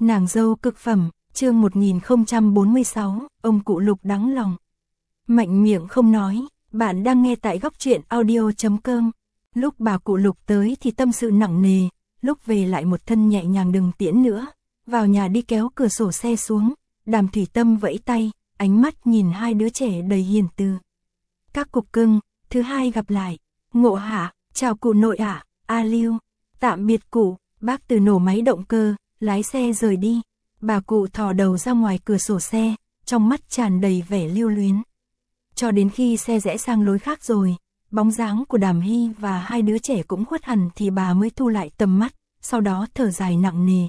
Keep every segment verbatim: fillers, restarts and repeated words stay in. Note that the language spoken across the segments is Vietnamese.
Nàng dâu cực phẩm, chương một nghìn không trăm bốn mươi sáu, ông cụ Lục đắng lòng. Mạnh miệng không nói, bạn đang nghe tại góc truyện audio chấm com. Lúc bà cụ Lục tới thì tâm sự nặng nề, lúc về lại một thân nhẹ nhàng đừng tiễn nữa. Vào nhà đi kéo cửa sổ xe xuống, Đàm Thủy Tâm vẫy tay, ánh mắt nhìn hai đứa trẻ đầy hiền từ. Các cục cưng, thứ hai gặp lại. Ngộ hạ, chào cụ nội ạ, A Lưu. Tạm biệt cụ, bác Từ nổ máy động cơ, lái xe rời đi. Bà cụ thò đầu ra ngoài cửa sổ xe, trong mắt tràn đầy vẻ lưu luyến. Cho đến khi xe rẽ sang lối khác rồi, bóng dáng của Đàm Hy và hai đứa trẻ cũng khuất hẳn thì bà mới thu lại tầm mắt, sau đó thở dài nặng nề.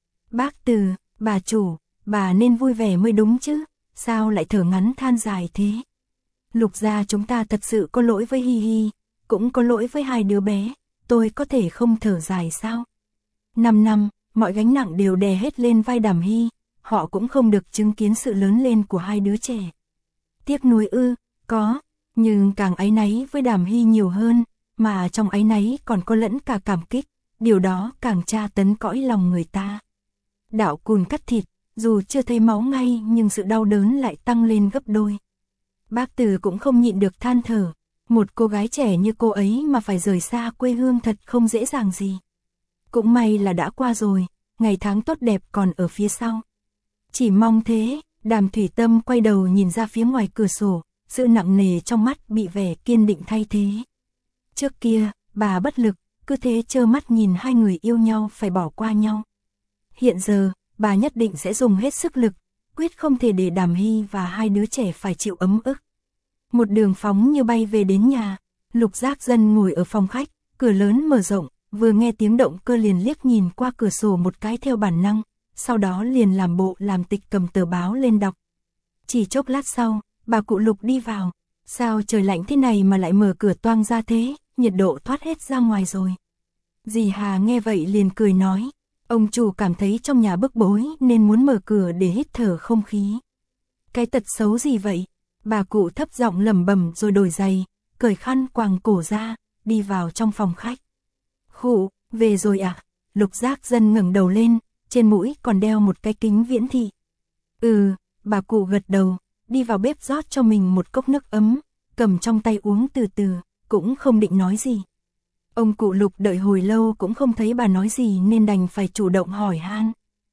Bác Từ, bà chủ, bà nên vui vẻ mới đúng chứ, sao lại thở ngắn than dài thế? Lục gia chúng ta thật sự có lỗi với Hi Hi, cũng có lỗi với hai đứa bé, tôi có thể không thở dài sao? Năm năm, mọi gánh nặng đều đè hết lên vai Đàm Hy, họ cũng không được chứng kiến sự lớn lên của hai đứa trẻ. Tiếc nuối ư, có, nhưng càng áy náy với Đàm Hy nhiều hơn, mà trong áy náy còn có lẫn cả cảm kích, điều đó càng tra tấn cõi lòng người ta. Đạo cùn cắt thịt, dù chưa thấy máu ngay nhưng sự đau đớn lại tăng lên gấp đôi. Bác Từ cũng không nhịn được than thở, một cô gái trẻ như cô ấy mà phải rời xa quê hương thật không dễ dàng gì. Cũng may là đã qua rồi, ngày tháng tốt đẹp còn ở phía sau. Chỉ mong thế. Đàm Thủy Tâm quay đầu nhìn ra phía ngoài cửa sổ, sự nặng nề trong mắt bị vẻ kiên định thay thế. Trước kia, bà bất lực, cứ thế trơ mắt nhìn hai người yêu nhau phải bỏ qua nhau. Hiện giờ, bà nhất định sẽ dùng hết sức lực, quyết không thể để Đàm Hy và hai đứa trẻ phải chịu ấm ức. Một đường phóng như bay về đến nhà, Lục Giác Dân ngồi ở phòng khách, cửa lớn mở rộng, vừa nghe tiếng động cơ liền liếc nhìn qua cửa sổ một cái theo bản năng. Sau đó liền làm bộ làm tịch cầm tờ báo lên đọc. Chỉ chốc lát sau, bà cụ Lục đi vào. Sao trời lạnh thế này mà lại mở cửa toang ra thế, nhiệt độ thoát hết ra ngoài rồi. Dì Hà nghe vậy liền cười nói, ông chủ cảm thấy trong nhà bức bối nên muốn mở cửa để hít thở không khí. Cái tật xấu gì vậy? Bà cụ thấp giọng lẩm bẩm rồi đổi giày, cởi khăn quàng cổ ra, đi vào trong phòng khách. Khụ, về rồi à? Lục Giác Dân ngẩng đầu lên. Trên mũi còn đeo một cái kính viễn thị. Ừ, bà cụ gật đầu, đi vào bếp rót cho mình một cốc nước ấm, cầm trong tay uống từ từ, cũng không định nói gì. Ông cụ Lục đợi hồi lâu cũng không thấy bà nói gì nên đành phải chủ động hỏi han.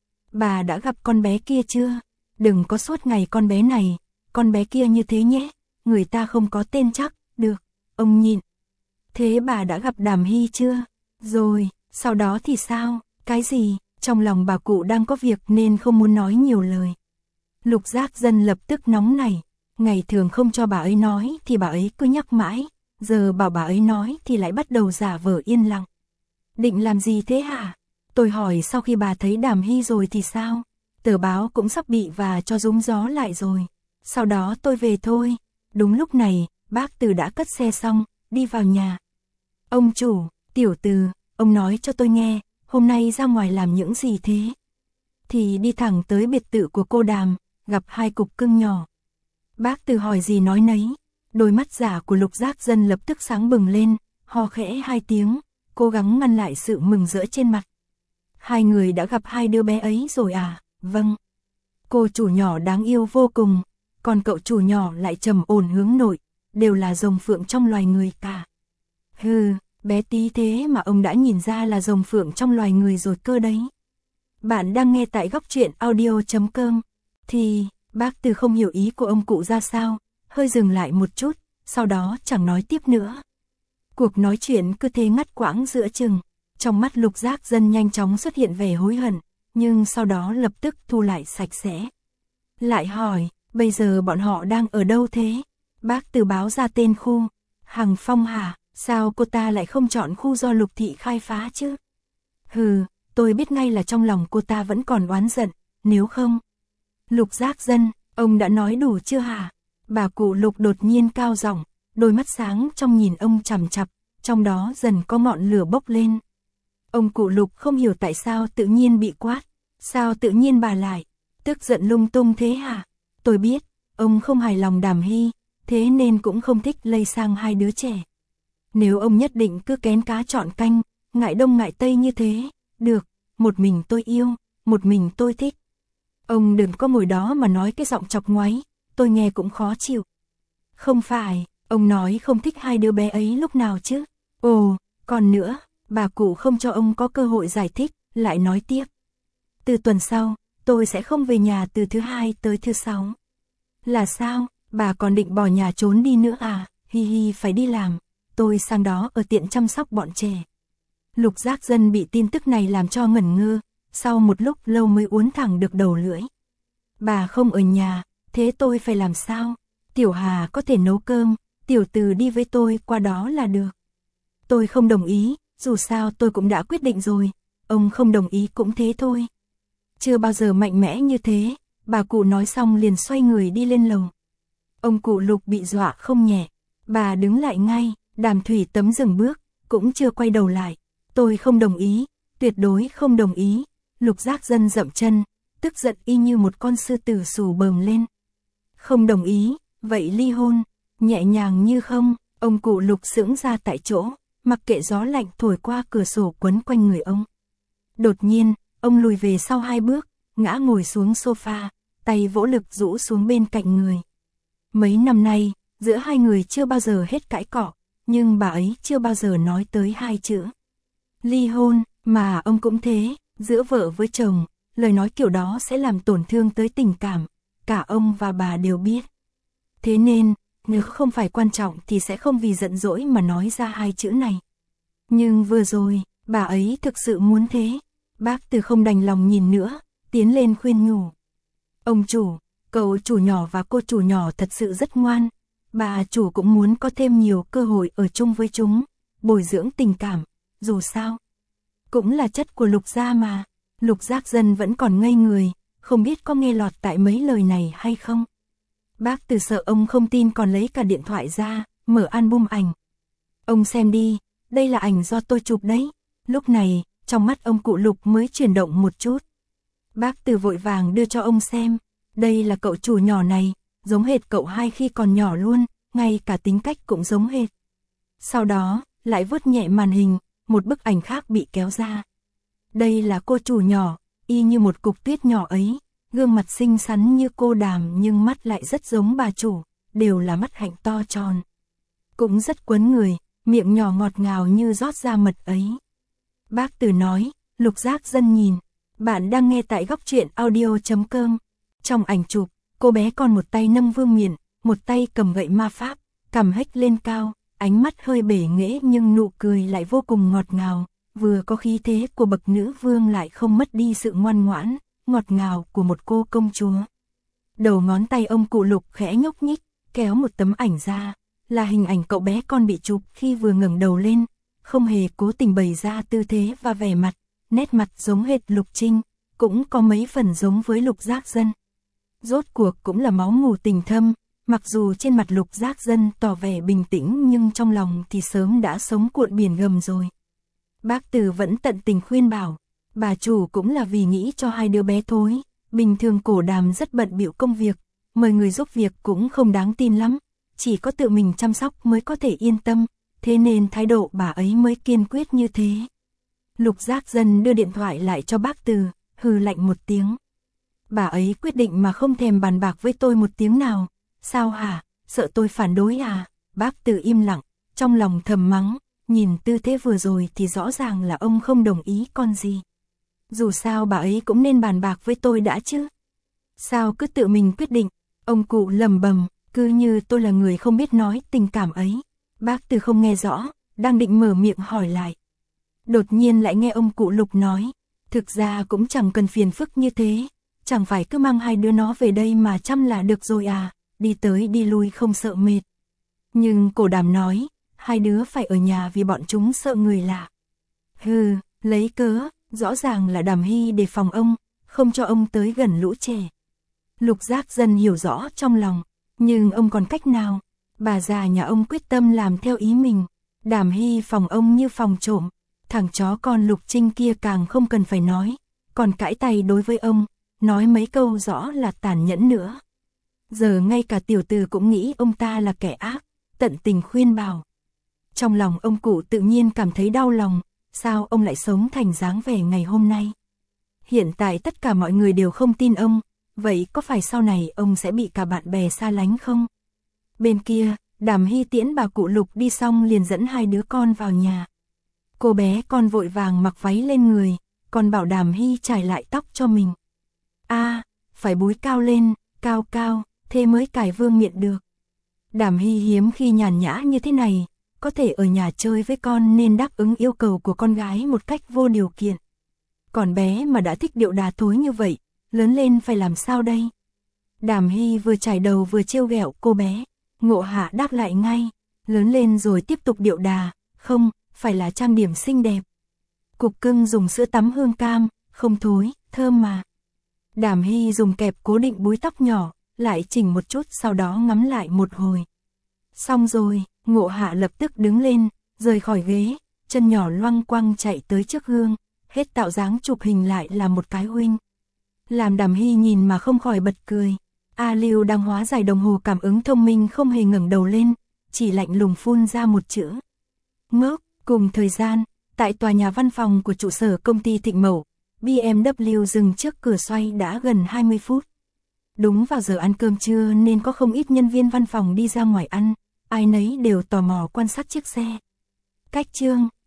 Bà đã gặp con bé kia chưa? Đừng có suốt ngày con bé này, con bé kia như thế nhé, người ta không có tên chắc, được, ông nhịn. Thế bà đã gặp Đàm Hy chưa? Rồi, sau đó thì sao? Cái gì? Trong lòng bà cụ đang có việc nên không muốn nói nhiều lời. Lục Giác Dân lập tức nóng nảy, ngày thường không cho bà ấy nói thì bà ấy cứ nhắc mãi, giờ bảo bà ấy nói thì lại bắt đầu giả vờ yên lặng. Định làm gì thế hả? Tôi hỏi sau khi bà thấy Đàm Hy rồi thì sao? Tờ báo cũng sắp bị và cho rúm gió lại rồi. Sau đó tôi về thôi. Đúng lúc này, bác Từ đã cất xe xong, đi vào nhà. Ông chủ, tiểu Từ, ông nói cho tôi nghe. Hôm nay ra ngoài làm những gì thế? Thì đi thẳng tới biệt thự của cô Đàm, gặp hai cục cưng nhỏ. Bác Từ hỏi gì nói nấy, đôi mắt giả của Lục Giác Dân lập tức sáng bừng lên, ho khẽ hai tiếng, cố gắng ngăn lại sự mừng rỡ trên mặt. Hai người đã gặp hai đứa bé ấy rồi à? Vâng. Cô chủ nhỏ đáng yêu vô cùng, còn cậu chủ nhỏ lại trầm ổn hướng nội, đều là rồng phượng trong loài người cả. Hừ. Bé tí thế mà ông đã nhìn ra là rồng phượng trong loài người rồi cơ đấy. Bạn đang nghe tại góc truyện audio chấm com. Thì, bác Từ không hiểu ý của ông cụ ra sao, hơi dừng lại một chút, sau đó chẳng nói tiếp nữa. Cuộc nói chuyện cứ thế ngắt quãng giữa chừng, trong mắt Lục Giác Dân nhanh chóng xuất hiện vẻ hối hận, nhưng sau đó lập tức thu lại sạch sẽ. Lại hỏi, bây giờ bọn họ đang ở đâu thế? Bác Từ báo ra tên khu, Hằng Phong hả? Sao cô ta lại không chọn khu do Lục thị khai phá chứ? Hừ, tôi biết ngay là trong lòng cô ta vẫn còn oán giận, nếu không. Lục Giác Dân, ông đã nói đủ chưa hả? Bà cụ Lục đột nhiên cao giọng, đôi mắt sáng trong nhìn ông chằm chằm, trong đó dần có ngọn lửa bốc lên. Ông cụ Lục không hiểu tại sao tự nhiên bị quát, sao tự nhiên bà lại tức giận lung tung thế hả? Tôi biết, ông không hài lòng Đàm Hy, thế nên cũng không thích lây sang hai đứa trẻ. Nếu ông nhất định cứ kén cá chọn canh, ngại đông ngại tây như thế, được, một mình tôi yêu, một mình tôi thích. Ông đừng có ngồi đó mà nói cái giọng chọc ngoáy, tôi nghe cũng khó chịu. Không phải, ông nói không thích hai đứa bé ấy lúc nào chứ? Ồ, còn nữa, bà cụ không cho ông có cơ hội giải thích, lại nói tiếp. Từ tuần sau, tôi sẽ không về nhà từ thứ hai tới thứ sáu. Là sao, bà còn định bỏ nhà trốn đi nữa à? Hi hi, phải đi làm, tôi sang đó ở tiện chăm sóc bọn trẻ. Lục Giác Dân bị tin tức này làm cho ngẩn ngơ, sau một lúc lâu mới uốn thẳng được đầu lưỡi. Bà không ở nhà, thế tôi phải làm sao? Tiểu Hà có thể nấu cơm, tiểu Từ đi với tôi qua đó là được. Tôi không đồng ý, dù sao tôi cũng đã quyết định rồi, ông không đồng ý cũng thế thôi. Chưa bao giờ mạnh mẽ như thế, bà cụ nói xong liền xoay người đi lên lầu. Ông cụ Lục bị dọa không nhẹ, bà đứng lại ngay, Đàm Thủy Tấm dừng bước, cũng chưa quay đầu lại. Tôi không đồng ý, tuyệt đối không đồng ý. Lục Giác Dân dậm chân, tức giận y như một con sư tử sù bờm lên. Không đồng ý, vậy ly hôn, nhẹ nhàng như không, ông cụ Lục sững ra tại chỗ, mặc kệ gió lạnh thổi qua cửa sổ quấn quanh người ông. Đột nhiên, ông lùi về sau hai bước, ngã ngồi xuống sofa, tay vỗ lực rũ xuống bên cạnh người. Mấy năm nay, giữa hai người chưa bao giờ hết cãi cọ, nhưng bà ấy chưa bao giờ nói tới hai chữ ly hôn, mà ông cũng thế, giữa vợ với chồng, lời nói kiểu đó sẽ làm tổn thương tới tình cảm, cả ông và bà đều biết. Thế nên, nếu không phải quan trọng thì sẽ không vì giận dỗi mà nói ra hai chữ này. Nhưng vừa rồi, bà ấy thực sự muốn thế. Bác Từ không đành lòng nhìn nữa, tiến lên khuyên nhủ. Ông chủ, cậu chủ nhỏ và cô chủ nhỏ thật sự rất ngoan. Bà chủ cũng muốn có thêm nhiều cơ hội ở chung với chúng, bồi dưỡng tình cảm, dù sao. Cũng là chất của Lục gia mà. Lục Giác Dân vẫn còn ngây người, không biết có nghe lọt tại mấy lời này hay không. Bác Từ sợ ông không tin còn lấy cả điện thoại ra, mở album ảnh. Ông xem đi, đây là ảnh do tôi chụp đấy. Lúc này, trong mắt ông cụ Lục mới chuyển động một chút. Bác Từ vội vàng đưa cho ông xem, đây là cậu chủ nhỏ này, giống hệt cậu hai khi còn nhỏ luôn, ngay cả tính cách cũng giống hệt. Sau đó, lại vuốt nhẹ màn hình, một bức ảnh khác bị kéo ra. Đây là cô chủ nhỏ, y như một cục tuyết nhỏ ấy, gương mặt xinh xắn như cô Đàm nhưng mắt lại rất giống bà chủ, đều là mắt hạnh to tròn. Cũng rất quấn người, miệng nhỏ ngọt ngào như rót ra mật ấy. Bác Từ nói, Lục Giác Dân nhìn, bạn đang nghe tại góc truyện audio chấm com. Trong ảnh chụp, cô bé còn một tay nâng vương miện, một tay cầm gậy ma pháp, cằm hếch lên cao, ánh mắt hơi bể nghễ nhưng nụ cười lại vô cùng ngọt ngào, vừa có khí thế của bậc nữ vương lại không mất đi sự ngoan ngoãn, ngọt ngào của một cô công chúa. Đầu ngón tay ông cụ Lục khẽ nhúc nhích, kéo một tấm ảnh ra, là hình ảnh cậu bé con bị chụp khi vừa ngẩng đầu lên, không hề cố tình bày ra tư thế và vẻ mặt, nét mặt giống hệt Lục Trinh, cũng có mấy phần giống với Lục Giác Dân. Rốt cuộc cũng là máu mủ tình thâm, mặc dù trên mặt Lục Giác Dân tỏ vẻ bình tĩnh nhưng trong lòng thì sớm đã sống cuộn biển gầm rồi. Bác Từ vẫn tận tình khuyên bảo, bà chủ cũng là vì nghĩ cho hai đứa bé thôi, bình thường cổ Đàm rất bận bịu công việc, mời người giúp việc cũng không đáng tin lắm, chỉ có tự mình chăm sóc mới có thể yên tâm, thế nên thái độ bà ấy mới kiên quyết như thế. Lục Giác Dân đưa điện thoại lại cho bác Từ, hừ lạnh một tiếng. Bà ấy quyết định mà không thèm bàn bạc với tôi một tiếng nào, sao hả, sợ tôi phản đối à? Bác Từ im lặng, trong lòng thầm mắng, nhìn tư thế vừa rồi thì rõ ràng là ông không đồng ý con gì. Dù sao bà ấy cũng nên bàn bạc với tôi đã chứ. Sao cứ tự mình quyết định, ông cụ lầm bầm, cứ như tôi là người không biết nói tình cảm ấy. Bác Từ không nghe rõ, đang định mở miệng hỏi lại. Đột nhiên lại nghe ông cụ Lục nói, thực ra cũng chẳng cần phiền phức như thế, chẳng phải cứ mang hai đứa nó về đây mà chăm là được rồi à, đi tới đi lui không sợ mệt. Nhưng cổ Đàm nói, hai đứa phải ở nhà vì bọn chúng sợ người lạ. Hừ, lấy cớ, rõ ràng là Đàm Hy đề phòng ông, không cho ông tới gần lũ trẻ. Lục Giác Dân hiểu rõ trong lòng, nhưng ông còn cách nào, bà già nhà ông quyết tâm làm theo ý mình, Đàm Hy phòng ông như phòng trộm, thằng chó con Lục Trinh kia càng không cần phải nói, còn cãi tay đối với ông, nói mấy câu rõ là tàn nhẫn nữa. Giờ ngay cả tiểu Từ cũng nghĩ ông ta là kẻ ác, tận tình khuyên bảo. Trong lòng ông cụ tự nhiên cảm thấy đau lòng, sao ông lại sống thành dáng vẻ ngày hôm nay. hiện tại tất cả mọi người đều không tin ông, vậy có phải sau này ông sẽ bị cả bạn bè xa lánh không? Bên kia, Đàm Hy tiễn bà cụ Lục đi xong liền dẫn hai đứa con vào nhà. Cô bé con vội vàng mặc váy lên người, còn bảo Đàm Hy trải lại tóc cho mình. A, phải búi cao lên, cao cao, thế mới cài vương miện được. Đàm Hy hiếm khi nhàn nhã như thế này, có thể ở nhà chơi với con nên đáp ứng yêu cầu của con gái một cách vô điều kiện. Còn bé mà đã thích điệu đà thối như vậy, lớn lên phải làm sao đây? Đàm Hy vừa chải đầu vừa trêu ghẹo cô bé, Ngộ Hạ đáp lại ngay, lớn lên rồi tiếp tục điệu đà, không, phải là trang điểm xinh đẹp. Cục cưng dùng sữa tắm hương cam, không thối, thơm mà. Đàm Hy dùng kẹp cố định búi tóc nhỏ, lại chỉnh một chút sau đó ngắm lại một hồi. Xong rồi, Ngộ Hạ lập tức đứng lên, rời khỏi ghế, chân nhỏ loăng quăng chạy tới trước gương, hết tạo dáng chụp hình lại là một cái huynh. Làm Đàm Hy nhìn mà không khỏi bật cười. A Lưu đang hóa giải đồng hồ cảm ứng thông minh không hề ngẩng đầu lên, chỉ lạnh lùng phun ra một chữ. Ngốc. Cùng thời gian, tại tòa nhà văn phòng của trụ sở công ty Thịnh Mậu, bê em vê dừng trước cửa xoay đã gần hai mươi phút. Đúng vào giờ ăn cơm trưa nên có không ít nhân viên văn phòng đi ra ngoài ăn, ai nấy đều tò mò quan sát chiếc xe. Cách Trương,